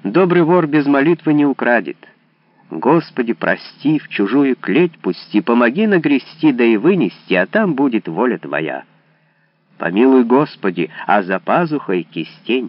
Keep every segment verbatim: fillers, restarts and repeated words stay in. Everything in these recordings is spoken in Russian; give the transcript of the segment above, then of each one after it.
Добрый вор без молитвы не украдет. Господи, прости, в чужую клеть пусти, помоги нагрести, да и вынести, а там будет воля Твоя. Помилуй, Господи, а за пазухой кистень.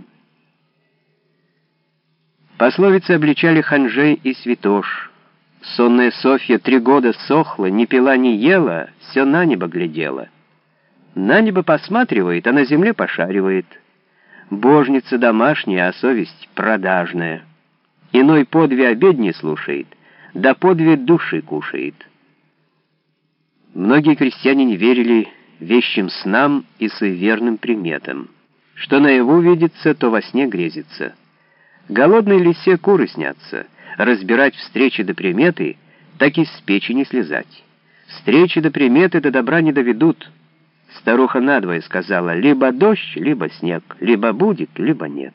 Пословицы обличали ханжей и святош. Сонная Софья три года сохла, ни пила, ни ела, все на небо глядела. На небо посматривает, а на земле пошаривает. Божница домашняя, а совесть продажная. Иной по две обедни слушает, да по две души кушает. Многие крестьяне не верили вещим снам и суеверным приметам. Что наяву видится, то во сне грезится. Голодной лисе куры снятся. Разбирать встречи до приметы, так и с печи не слезать. Встречи до приметы до добра не доведут. Старуха надвое сказала: либо дождь, либо снег, либо будет, либо нет.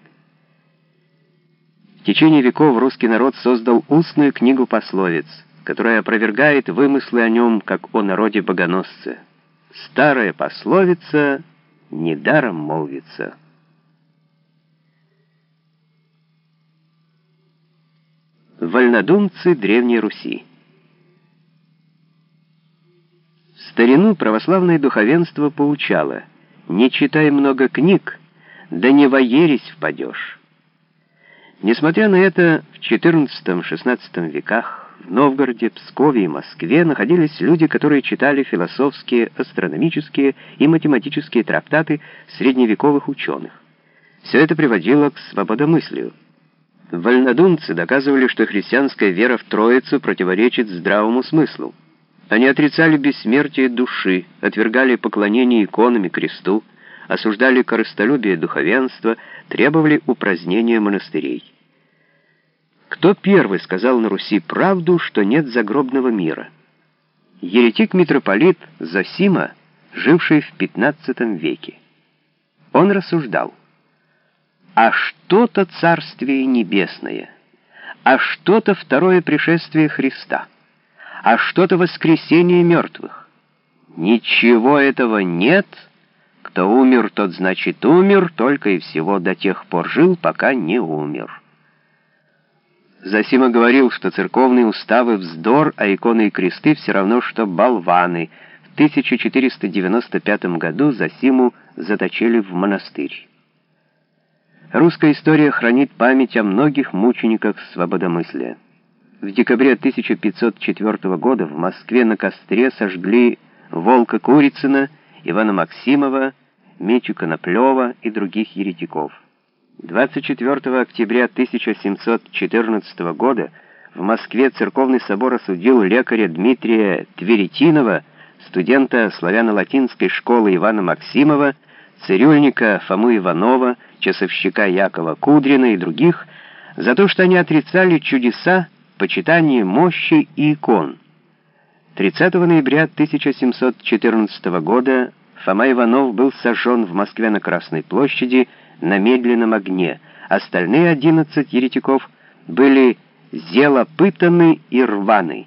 В течение веков русский народ создал устную книгу пословиц, которая опровергает вымыслы о нем, как о народе-богоносце. Старая пословица недаром молвится. Вольнодумцы Древней Руси. В старину православное духовенство поучало: не читай много книг, да не во ересь впадешь. Несмотря на это, в четырнадцатом-шестнадцатом веках в Новгороде, Пскове и Москве находились люди, которые читали философские, астрономические и математические трактаты средневековых ученых. Все это приводило к свободомыслию. Вольнодумцы доказывали, что христианская вера в Троицу противоречит здравому смыслу. Они отрицали бессмертие души, отвергали поклонение иконам и кресту, осуждали корыстолюбие духовенства, требовали упразднения монастырей. Кто первый сказал на Руси правду, что нет загробного мира? Еретик-митрополит Зосима, живший в пятнадцатом веке. Он рассуждал: а что-то Царствие Небесное, а что-то второе пришествие Христа, а что-то воскресение мертвых. Ничего этого нет. Кто умер, тот значит умер, только и всего до тех пор жил, пока не умер. Зосима говорил, что церковные уставы вздор, а иконы и кресты все равно, что болваны. В тысяча четыреста девяносто пятом году Зосиму заточили в монастырь. Русская история хранит память о многих мучениках свободомыслия. В декабре тысяча пятьсот четвёртого года в Москве на костре сожгли Волка Курицына, Ивана Максимова, Митю Коноплева и других еретиков. двадцать четвёртого октября тысяча семьсот четырнадцатого года в Москве церковный собор осудил лекаря Дмитрия Тверетинова, студента славяно-латинской школы Ивана Максимова, цирюльника Фому Иванова, часовщика Якова Кудрина и других за то, что они отрицали чудеса, почитание мощи и икон. тридцатого ноября тысяча семьсот четырнадцатого года Фома Иванов был сожжен в Москве на Красной площади на медленном огне. Остальные одиннадцать еретиков были зелопытаны и рваны.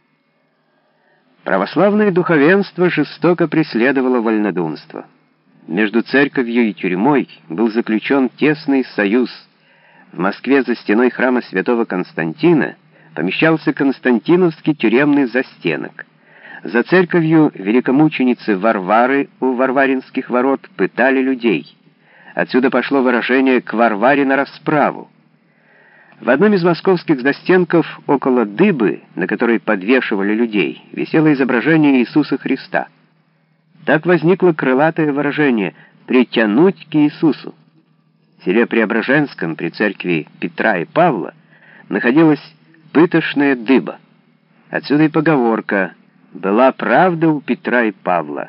Православное духовенство жестоко преследовало вольнодумство. Между церковью и тюрьмой был заключен тесный союз. В Москве за стеной храма святого Константина помещался Константиновский тюремный застенок. За церковью великомученицы Варвары у Варваринских ворот пытали людей. Отсюда пошло выражение «к Варваре на расправу». В одном из московских застенков около дыбы, на которой подвешивали людей, висело изображение Иисуса Христа. Так возникло крылатое выражение «притянуть к Иисусу». В селе Преображенском при церкви Петра и Павла находилась пытошная дыба. Отсюда и поговорка «была правда у Петра и Павла».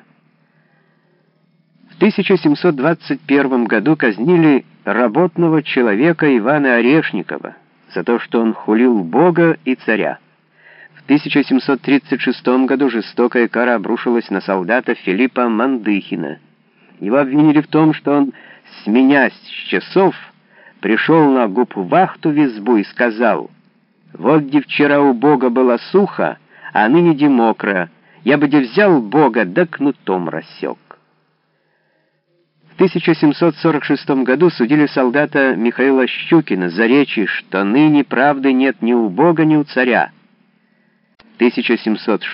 В тысяча семьсот двадцать первом году казнили работного человека Ивана Орешникова за то, что он хулил Бога и царя. В тысяча семьсот тридцать шестом году жестокая кара обрушилась на солдата Филиппа Мандыхина. Его обвинили в том, что он, сменясь с часов, пришел на губвахту в избу и сказал: «Вот где вчера у Бога было сухо, а ныне де мокро, я бы де взял Бога, да кнутом рассек». В тысяча семьсот сорок шестом году судили солдата Михаила Щукина за речи, что ныне правды нет ни у Бога, ни у царя. В тысяча семьсот